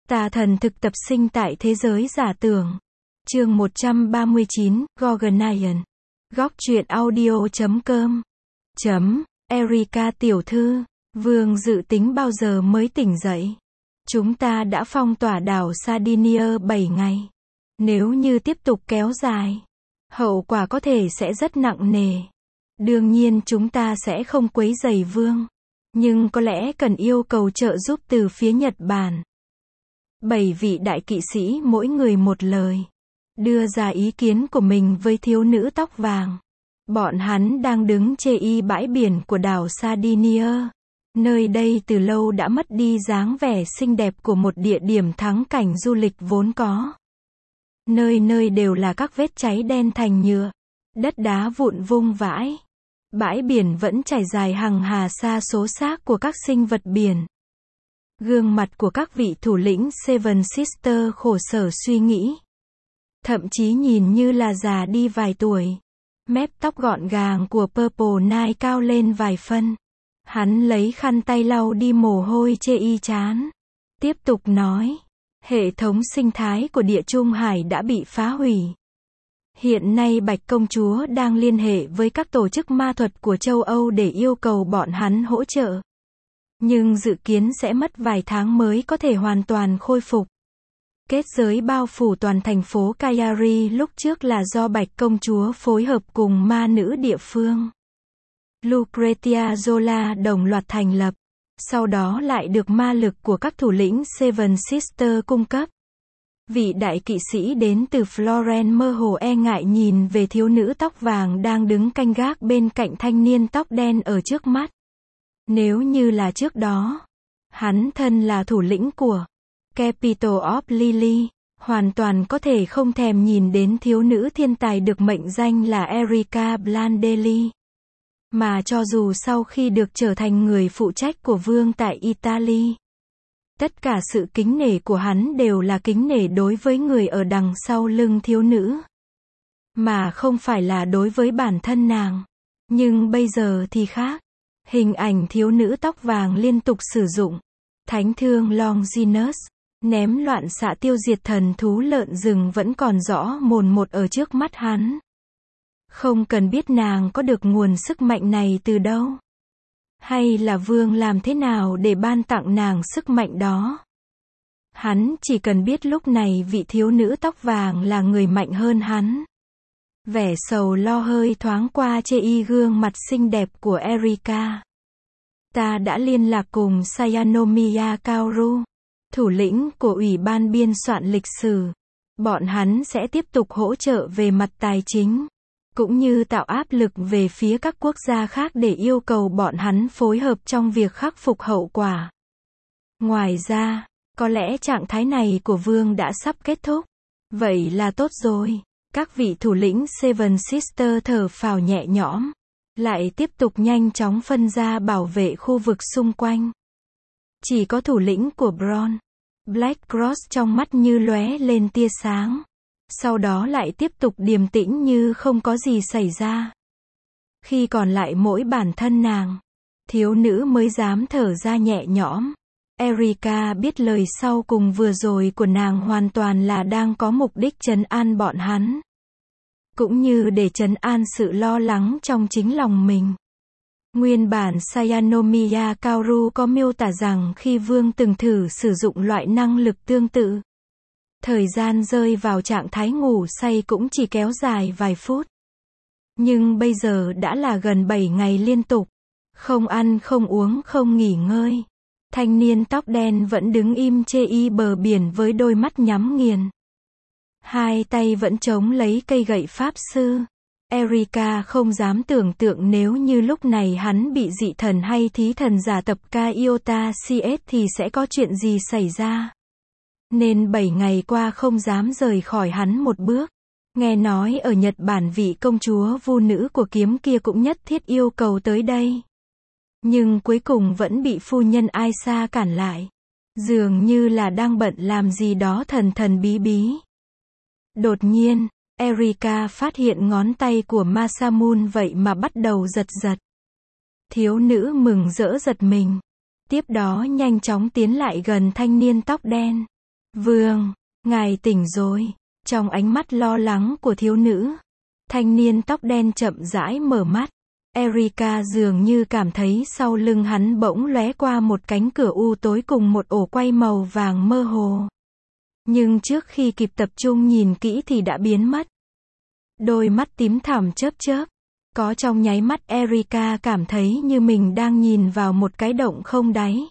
Tà thần thực tập sinh tại thế giới giả tưởng. Chương 139, Gorgonian. Góc truyện audio.com. Erika tiểu thư, Vương dự tính bao giờ mới tỉnh dậy? Chúng ta đã phong tỏa đảo Sardinia 7 ngày. Nếu như tiếp tục kéo dài, hậu quả có thể sẽ rất nặng nề. Đương nhiên chúng ta sẽ không quấy rầy Vương, nhưng có lẽ cần yêu cầu trợ giúp từ phía Nhật Bản. 7 vị đại kỵ sĩ mỗi người một lời, đưa ra ý kiến của mình với thiếu nữ tóc vàng. Bọn hắn đang đứng chê y bãi biển của đảo Sardinia. Nơi đây từ lâu đã mất đi dáng vẻ xinh đẹp của một địa điểm thắng cảnh du lịch vốn có. Nơi nơi đều là các vết cháy đen thành nhựa, đất đá vụn vung vãi. Bãi biển vẫn trải dài hằng hà sa số xác của các sinh vật biển. Gương mặt của các vị thủ lĩnh Seven Sisters khổ sở suy nghĩ. Thậm chí nhìn như là già đi vài tuổi. Mép tóc gọn gàng của Purple Knight cao lên vài phân. Hắn lấy khăn tay lau đi mồ hôi chê y chán. Tiếp tục nói, hệ thống sinh thái của Địa Trung Hải đã bị phá hủy. Hiện nay Bạch Công Chúa đang liên hệ với các tổ chức ma thuật của châu Âu để yêu cầu bọn hắn hỗ trợ. Nhưng dự kiến sẽ mất vài tháng mới có thể hoàn toàn khôi phục. Kết giới bao phủ toàn thành phố Cagliari lúc trước là do Bạch Công Chúa phối hợp cùng ma nữ địa phương Lucretia Zola đồng loạt thành lập. Sau đó lại được ma lực của các thủ lĩnh Seven Sisters cung cấp. Vị đại kỵ sĩ đến từ Florence mơ hồ e ngại nhìn về thiếu nữ tóc vàng đang đứng canh gác bên cạnh thanh niên tóc đen ở trước mắt. Nếu như là trước đó, hắn thân là thủ lĩnh của Capital of Lily, hoàn toàn có thể không thèm nhìn đến thiếu nữ thiên tài được mệnh danh là Erika Blandelli. Mà cho dù sau khi được trở thành người phụ trách của Vương tại Italy, tất cả sự kính nể của hắn đều là kính nể đối với người ở đằng sau lưng thiếu nữ, mà không phải là đối với bản thân nàng. Nhưng bây giờ thì khác. Hình ảnh thiếu nữ tóc vàng liên tục sử dụng thánh thương Longinus, ném loạn xạ tiêu diệt thần thú lợn rừng vẫn còn rõ mồn một ở trước mắt hắn. Không cần biết nàng có được nguồn sức mạnh này từ đâu, hay là Vương làm thế nào để ban tặng nàng sức mạnh đó. Hắn chỉ cần biết lúc này vị thiếu nữ tóc vàng là người mạnh hơn hắn. Vẻ sầu lo hơi thoáng qua chê y gương mặt xinh đẹp của Erika. Ta đã liên lạc cùng Sayanomiya Kaoru, thủ lĩnh của Ủy ban biên soạn lịch sử. Bọn hắn sẽ tiếp tục hỗ trợ về mặt tài chính, cũng như tạo áp lực về phía các quốc gia khác để yêu cầu bọn hắn phối hợp trong việc khắc phục hậu quả. Ngoài ra, có lẽ trạng thái này của Vương đã sắp kết thúc. Vậy là tốt rồi. Các vị thủ lĩnh Seven Sisters thở phào nhẹ nhõm, lại tiếp tục nhanh chóng phân ra bảo vệ khu vực xung quanh. Chỉ có thủ lĩnh của Bron, Black Cross trong mắt như lóe lên tia sáng. Sau đó lại tiếp tục điềm tĩnh như không có gì xảy ra. Khi còn lại mỗi bản thân nàng, thiếu nữ mới dám thở ra nhẹ nhõm. Erika biết lời sau cùng vừa rồi của nàng hoàn toàn là đang có mục đích trấn an bọn hắn, cũng như để trấn an sự lo lắng trong chính lòng mình. Nguyên bản Sayanomiya Kaoru có miêu tả rằng khi Vương từng thử sử dụng loại năng lực tương tự, thời gian rơi vào trạng thái ngủ say cũng chỉ kéo dài vài phút. Nhưng bây giờ đã là gần 7 ngày liên tục, không ăn không uống không nghỉ ngơi. Thanh niên tóc đen vẫn đứng im chê y bờ biển với đôi mắt nhắm nghiền. Hai tay vẫn chống lấy cây gậy pháp sư. Erika không dám tưởng tượng nếu như lúc này hắn bị dị thần hay thí thần giả tập Iota CS thì sẽ có chuyện gì xảy ra. Nên 7 ngày qua không dám rời khỏi hắn một bước. Nghe nói ở Nhật Bản vị công chúa vu nữ của kiếm kia cũng nhất thiết yêu cầu tới đây. Nhưng cuối cùng vẫn bị phu nhân Aisa cản lại. Dường như là đang bận làm gì đó thần thần bí bí. Đột nhiên, Erika phát hiện ngón tay của Masamune vậy mà bắt đầu giật giật. Thiếu nữ mừng rỡ giật mình. Tiếp đó nhanh chóng tiến lại gần thanh niên tóc đen. Vương, ngài tỉnh rồi. Trong ánh mắt lo lắng của thiếu nữ, thanh niên tóc đen chậm rãi mở mắt. Erika dường như cảm thấy sau lưng hắn bỗng lóe qua một cánh cửa u tối cùng một ổ quay màu vàng mơ hồ. Nhưng trước khi kịp tập trung nhìn kỹ thì đã biến mất. Đôi mắt tím thẳm chớp chớp. Có trong nháy mắt Erika cảm thấy như mình đang nhìn vào một cái động không đáy.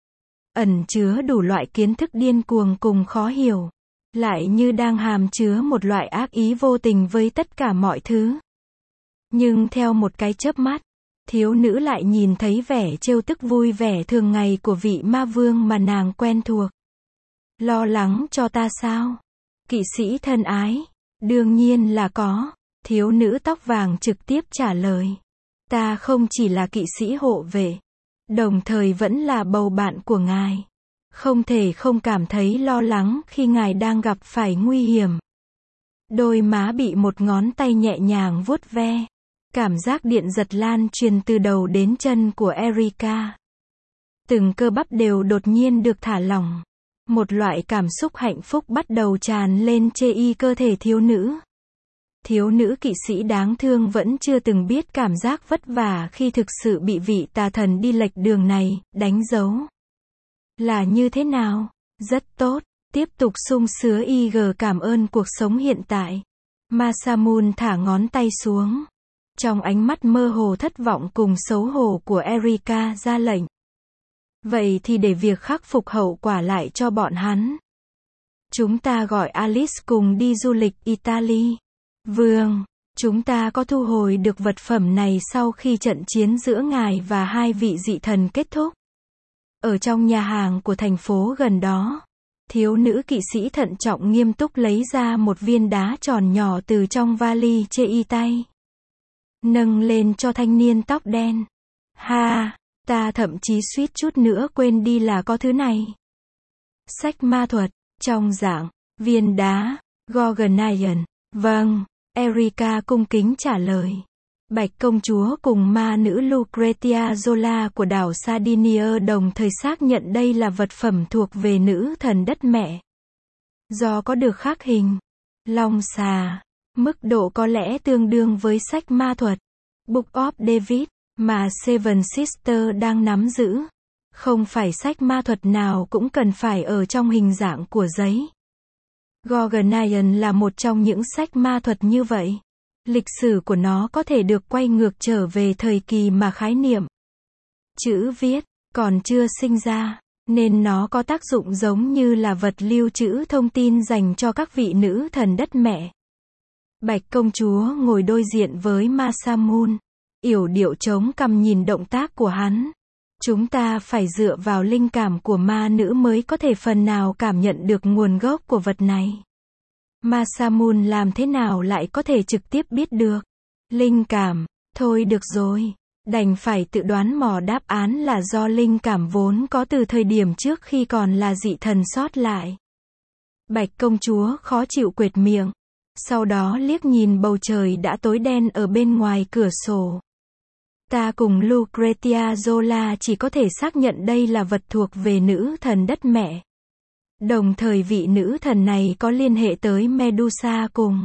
Ẩn chứa đủ loại kiến thức điên cuồng cùng khó hiểu. Lại như đang hàm chứa một loại ác ý vô tình với tất cả mọi thứ. Nhưng theo một cái chớp mắt, thiếu nữ lại nhìn thấy vẻ trêu tức vui vẻ thường ngày của vị ma vương mà nàng quen thuộc. Lo lắng cho ta sao? Kỵ sĩ thân ái. Đương nhiên là có. Thiếu nữ tóc vàng trực tiếp trả lời. Ta không chỉ là kỵ sĩ hộ vệ, đồng thời vẫn là bầu bạn của ngài. Không thể không cảm thấy lo lắng khi ngài đang gặp phải nguy hiểm. Đôi má bị một ngón tay nhẹ nhàng vuốt ve. Cảm giác điện giật lan truyền từ đầu đến chân của Erika. Từng cơ bắp đều đột nhiên được thả lỏng. Một loại cảm xúc hạnh phúc bắt đầu tràn lên trên cơ thể thiếu nữ. Thiếu nữ kỵ sĩ đáng thương vẫn chưa từng biết cảm giác vất vả khi thực sự bị vị tà thần đi lệch đường này, đánh dấu. Là như thế nào? Rất tốt. Tiếp tục sung sướng cảm ơn cuộc sống hiện tại. Masamune thả ngón tay xuống. Trong ánh mắt mơ hồ thất vọng cùng xấu hổ của Erika ra lệnh. Vậy thì để việc khắc phục hậu quả lại cho bọn hắn. Chúng ta gọi Alice cùng đi du lịch Italy. Vương, chúng ta có thu hồi được vật phẩm này sau khi trận chiến giữa ngài và hai vị dị thần kết thúc. Ở trong nhà hàng của thành phố gần đó, thiếu nữ kỵ sĩ thận trọng nghiêm túc lấy ra một viên đá tròn nhỏ từ trong vali trên tay. Nâng lên cho thanh niên tóc đen. Ha, ta thậm chí suýt chút nữa quên đi là có thứ này. Sách ma thuật, trong dạng, viên đá, Gorgonian. Vâng, Erika cung kính trả lời. Bạch công chúa cùng ma nữ Lucretia Zola của đảo Sardinia đồng thời xác nhận đây là vật phẩm thuộc về nữ thần đất mẹ. Do có được khắc hình, long xà, mức độ có lẽ tương đương với sách ma thuật, Book of David, mà Seven Sisters đang nắm giữ. Không phải sách ma thuật nào cũng cần phải ở trong hình dạng của giấy. Gorgonian là một trong những sách ma thuật như vậy. Lịch sử của nó có thể được quay ngược trở về thời kỳ mà khái niệm chữ viết còn chưa sinh ra, nên nó có tác dụng giống như là vật lưu trữ thông tin dành cho các vị nữ thần đất mẹ. Bạch công chúa ngồi đối diện với Masamune, yểu điệu chống cằm nhìn động tác của hắn. Chúng ta phải dựa vào linh cảm của ma nữ mới có thể phần nào cảm nhận được nguồn gốc của vật này. Masamune làm thế nào lại có thể trực tiếp biết được? Linh cảm, thôi được rồi. Đành phải tự đoán mò đáp án là do linh cảm vốn có từ thời điểm trước khi còn là dị thần sót lại. Bạch công chúa khó chịu quệt miệng. Sau đó liếc nhìn bầu trời đã tối đen ở bên ngoài cửa sổ. Ta cùng Lucretia Zola chỉ có thể xác nhận đây là vật thuộc về nữ thần đất mẹ. Đồng thời vị nữ thần này có liên hệ tới Medusa cùng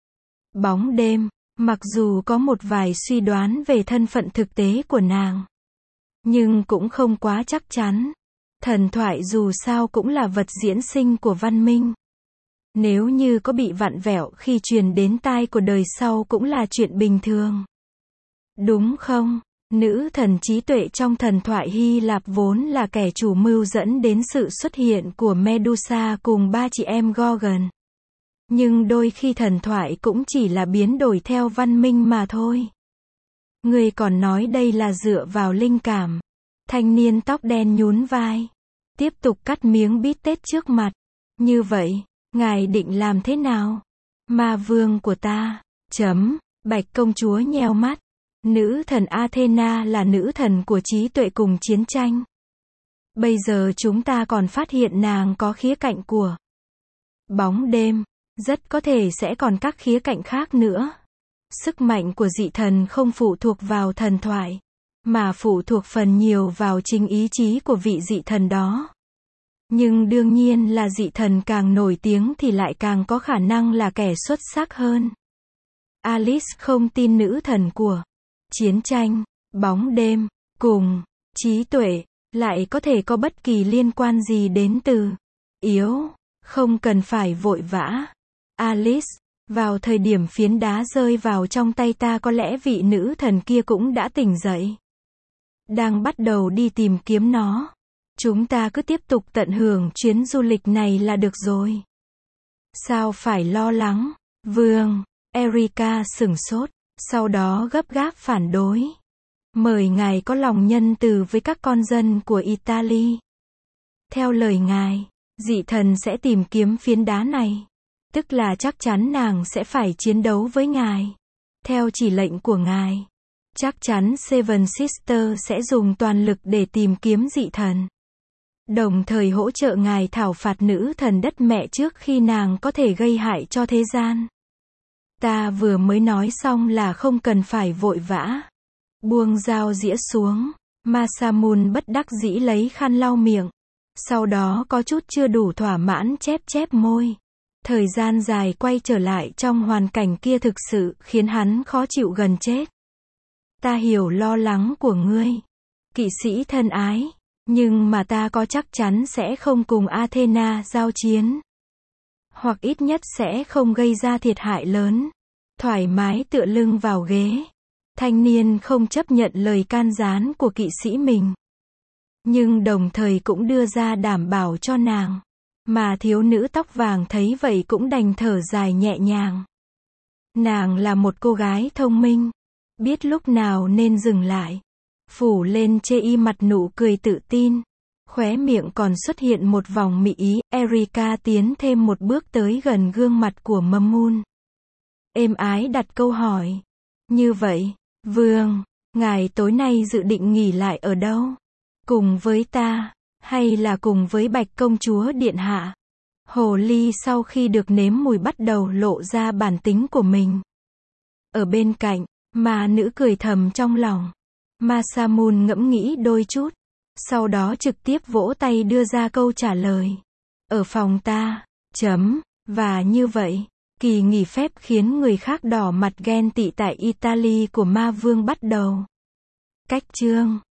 bóng đêm, mặc dù có một vài suy đoán về thân phận thực tế của nàng. Nhưng cũng không quá chắc chắn. Thần thoại dù sao cũng là vật diễn sinh của văn minh. Nếu như có bị vặn vẹo khi truyền đến tai của đời sau cũng là chuyện bình thường. Đúng không? Nữ thần trí tuệ trong thần thoại Hy Lạp vốn là kẻ chủ mưu dẫn đến sự xuất hiện của Medusa cùng ba chị em Gorgon. Nhưng đôi khi thần thoại cũng chỉ là biến đổi theo văn minh mà thôi. Người còn nói đây là dựa vào linh cảm. Thanh niên tóc đen nhún vai. Tiếp tục cắt miếng bít tết trước mặt. Như vậy, ngài định làm thế nào? Ma vương của ta. Bạch công chúa nheo mắt. Nữ thần Athena là nữ thần của trí tuệ cùng chiến tranh. Bây giờ chúng ta còn phát hiện nàng có khía cạnh của bóng đêm. Rất có thể sẽ còn các khía cạnh khác nữa. Sức mạnh của dị thần không phụ thuộc vào thần thoại, mà phụ thuộc phần nhiều vào chính ý chí của vị dị thần đó. Nhưng đương nhiên là dị thần càng nổi tiếng thì lại càng có khả năng là kẻ xuất sắc hơn. Alice không tin nữ thần của chiến tranh, bóng đêm, cùng trí tuệ, lại có thể có bất kỳ liên quan gì đến từ yếu, không cần phải vội vã. Alice, vào thời điểm phiến đá rơi vào trong tay ta có lẽ vị nữ thần kia cũng đã tỉnh dậy. Đang bắt đầu đi tìm kiếm nó. Chúng ta cứ tiếp tục tận hưởng chuyến du lịch này là được rồi. Sao phải lo lắng, Vương? Erika sửng sốt, sau đó gấp gáp phản đối. Mời ngài có lòng nhân từ với các con dân của Italy. Theo lời ngài, dị thần sẽ tìm kiếm phiến đá này. Tức là chắc chắn nàng sẽ phải chiến đấu với ngài. Theo chỉ lệnh của ngài, chắc chắn Seven Sisters sẽ dùng toàn lực để tìm kiếm dị thần. Đồng thời hỗ trợ ngài thảo phạt nữ thần đất mẹ trước khi nàng có thể gây hại cho thế gian. Ta vừa mới nói xong là không cần phải vội vã. Buông dao dĩa xuống, Masamune bất đắc dĩ lấy khăn lau miệng. Sau đó có chút chưa đủ thỏa mãn chép môi. Thời gian dài quay trở lại trong hoàn cảnh kia thực sự khiến hắn khó chịu gần chết. Ta hiểu lo lắng của ngươi, kỵ sĩ thân ái, nhưng mà ta có chắc chắn sẽ không cùng Athena giao chiến. Hoặc ít nhất sẽ không gây ra thiệt hại lớn. Thoải mái tựa lưng vào ghế. Thanh niên không chấp nhận lời can gián của kỵ sĩ mình. Nhưng đồng thời cũng đưa ra đảm bảo cho nàng. Mà thiếu nữ tóc vàng thấy vậy cũng đành thở dài nhẹ nhàng. Nàng là một cô gái thông minh. Biết lúc nào nên dừng lại. Phủ lên chê y mặt nụ cười tự tin. Khóe miệng còn xuất hiện một vòng mị ý. Erika tiến thêm một bước tới gần gương mặt của Mamun. Êm ái đặt câu hỏi. Như vậy, Vương, ngài tối nay dự định nghỉ lại ở đâu? Cùng với ta, hay là cùng với Bạch công chúa điện hạ? Hồ ly sau khi được nếm mùi bắt đầu lộ ra bản tính của mình. Ở bên cạnh, mà nữ cười thầm trong lòng. Masamune ngẫm nghĩ đôi chút. Sau đó trực tiếp vỗ tay đưa ra câu trả lời. Ở phòng ta, và như vậy, kỳ nghỉ phép khiến người khác đỏ mặt ghen tị tại Italy của ma vương bắt đầu. Cách chương